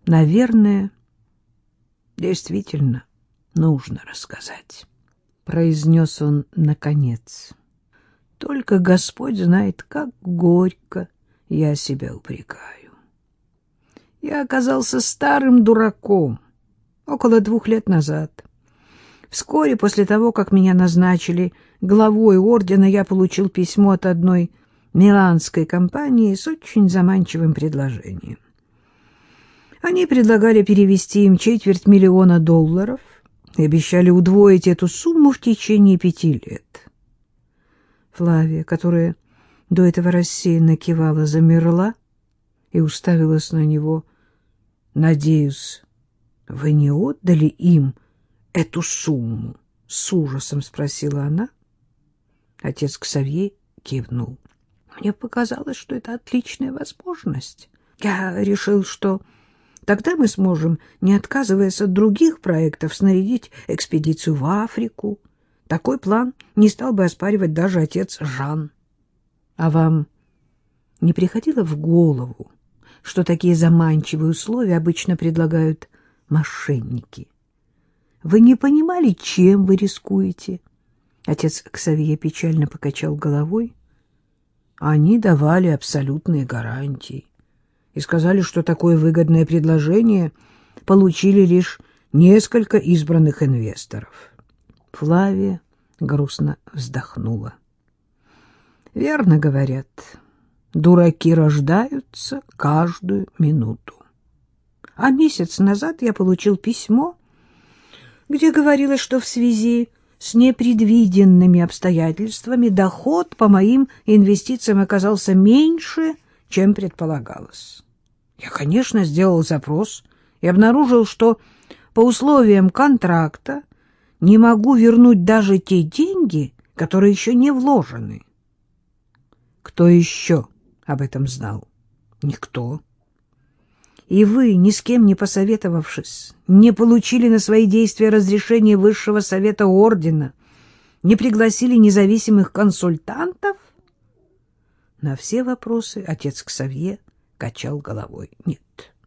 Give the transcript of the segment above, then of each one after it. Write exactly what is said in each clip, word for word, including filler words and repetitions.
Наверное, действительно нужно рассказать, — произнес он наконец. Только Господь знает, как горько я себя упрекаю. Я оказался старым дураком около двух лет назад. Вскоре после того, как меня назначили главой ордена, я получил письмо от одной миланской компании с очень заманчивым предложением. Они предлагали перевести им четверть миллиона долларов и обещали удвоить эту сумму в течение пяти лет. Флавия, которая до этого рассеянно кивала, замерла и уставилась на него. «Надеюсь, вы не отдали им эту сумму?» — с ужасом спросила она. Отец Ксавье кивнул. «Мне показалось, что это отличная возможность. Я решил, что тогда мы сможем, не отказываясь от других проектов, снарядить экспедицию в Африку. Такой план не стал бы оспаривать даже отец Жан. А вам не приходило в голову, что такие заманчивые условия обычно предлагают мошенники? Вы не понимали, чем вы рискуете?» Отец Ксавье печально покачал головой. «Они давали абсолютные гарантии и сказали, что такое выгодное предложение получили лишь несколько избранных инвесторов». Флавия грустно вздохнула. «Верно говорят, дураки рождаются каждую минуту. А месяц назад я получил письмо, где говорилось, что в связи с непредвиденными обстоятельствами доход по моим инвестициям оказался меньше, чем предполагалось. Я, конечно, сделал запрос и обнаружил, что по условиям контракта не могу вернуть даже те деньги, которые еще не вложены. Кто еще об этом знал? Никто. И вы, ни с кем не посоветовавшись, не получили на свои действия разрешение Высшего Совета Ордена, не пригласили независимых консультантов? На все вопросы отец Ксавье качал головой. Нет.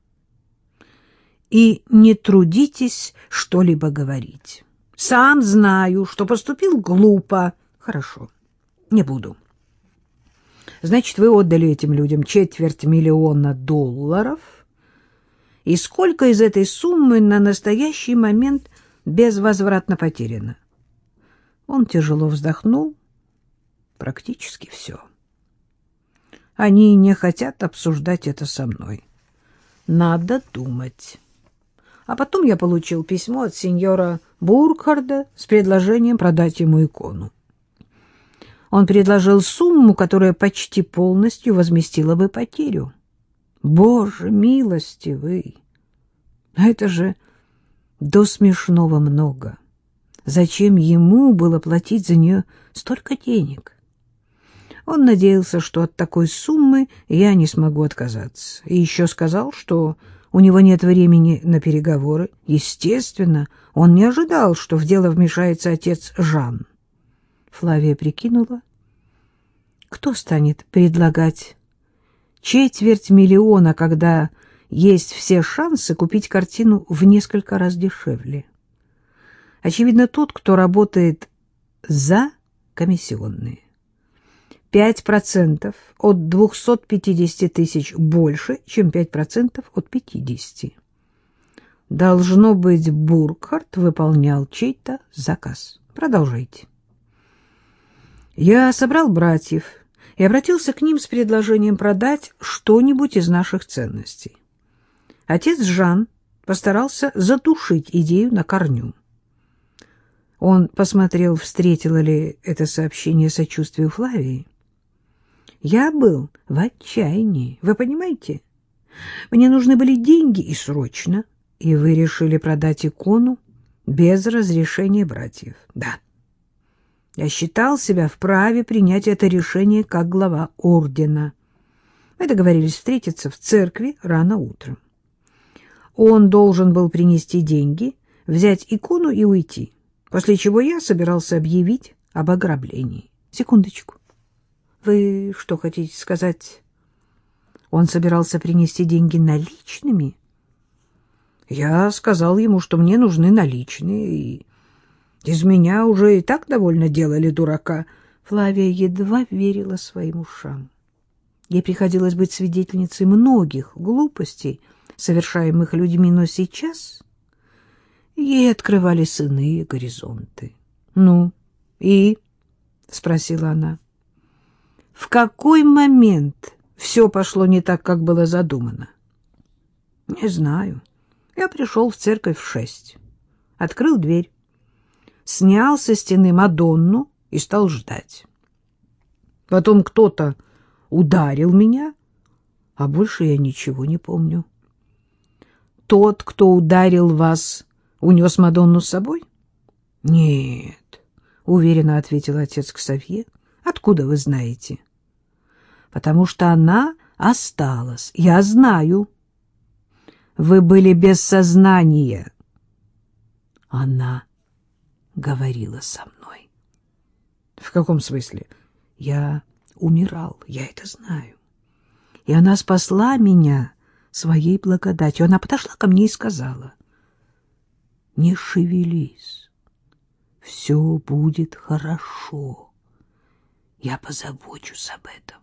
И не трудитесь что-либо говорить. Сам знаю, что поступил глупо. Хорошо, не буду. Значит, вы отдали этим людям четверть миллиона долларов. И сколько из этой суммы на настоящий момент безвозвратно потеряно? Он тяжело вздохнул. Практически все. Они не хотят обсуждать это со мной. Надо думать. А потом я получил письмо от сеньора Буркхарда с предложением продать ему икону. Он предложил сумму, которая почти полностью возместила бы потерю. Боже милостивый! Это же до смешного много. Зачем ему было платить за нее столько денег? Он надеялся, что от такой суммы я не смогу отказаться. И еще сказал, что у него нет времени на переговоры. Естественно, он не ожидал, что в дело вмешается отец Жан. Флавия прикинула, кто станет предлагать четверть миллиона, когда есть все шансы купить картину в несколько раз дешевле. Очевидно, тот, кто работает за комиссионные. Пять процентов от двухсот пятидесяти тысяч больше, чем пять процентов от пятидесяти. Должно быть, Буркхард выполнял чей-то заказ. Продолжайте. Я собрал братьев и обратился к ним с предложением продать что-нибудь из наших ценностей. Отец Жан постарался задушить идею на корню. Он посмотрел, встретило ли это сообщение сочувствие у Флавии. Я был в отчаянии, вы понимаете? Мне нужны были деньги и срочно, и вы решили продать икону без разрешения братьев. Да. Я считал себя вправе принять это решение как глава ордена. Мы договорились встретиться в церкви рано утром. Он должен был принести деньги, взять икону и уйти, после чего я собирался объявить об ограблении. Секундочку. Вы что хотите сказать? Он собирался принести деньги наличными? Я сказал ему, что мне нужны наличные, и из меня уже и так довольно делали дурака. Флавия едва верила своим ушам. Ей приходилось быть свидетельницей многих глупостей, совершаемых людьми, но сейчас ей открывались иные горизонты. — Ну, и? — спросила она. — В какой момент все пошло не так, как было задумано? — Не знаю. Я пришел в церковь в шесть, открыл дверь, снял со стены Мадонну и стал ждать. Потом кто-то ударил меня, а больше я ничего не помню. Тот, кто ударил вас, унес Мадонну с собой? — Нет, — уверенно ответил отец Ксавье. — Откуда вы знаете? — Потому что она осталась. Я знаю. Вы были без сознания. Она говорила со мной. — В каком смысле? Я умирал, я это знаю. И она спасла меня своей благодатью. Она подошла ко мне и сказала: «Не шевелись, все будет хорошо, я позабочусь об этом».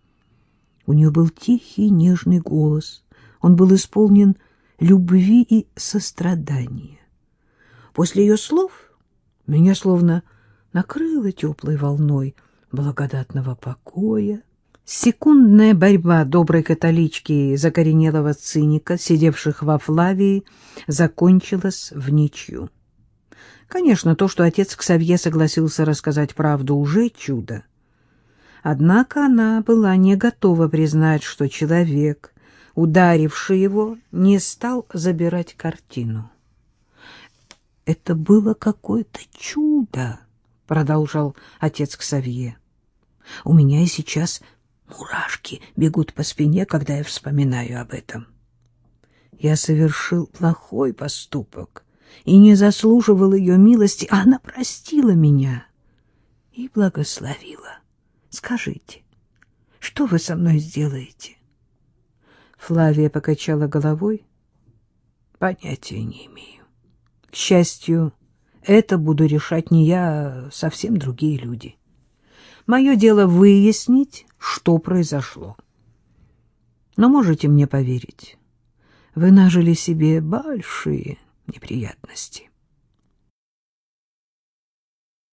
У нее был тихий, нежный голос, он был исполнен любви и сострадания. После ее слов меня словно накрыло теплой волной благодатного покоя. Секундная борьба доброй католички и закоренелого циника, сидевших во Флавии, закончилась в ничью. Конечно, то, что отец Ксавье согласился рассказать правду, уже чудо. Однако она была не готова признать, что человек, ударивший его, не стал забирать картину. «Это было какое-то чудо», — продолжал отец Ксавье. «У меня и сейчас мурашки бегут по спине, когда я вспоминаю об этом. Я совершил плохой поступок и не заслуживал ее милости, а она простила меня и благословила. Скажите, что вы со мной сделаете?» Флавия покачала головой. «Понятия не имею. К счастью, это буду решать не я, а совсем другие люди. Мое дело выяснить, что произошло. Но можете мне поверить, вы нажили себе большие неприятности».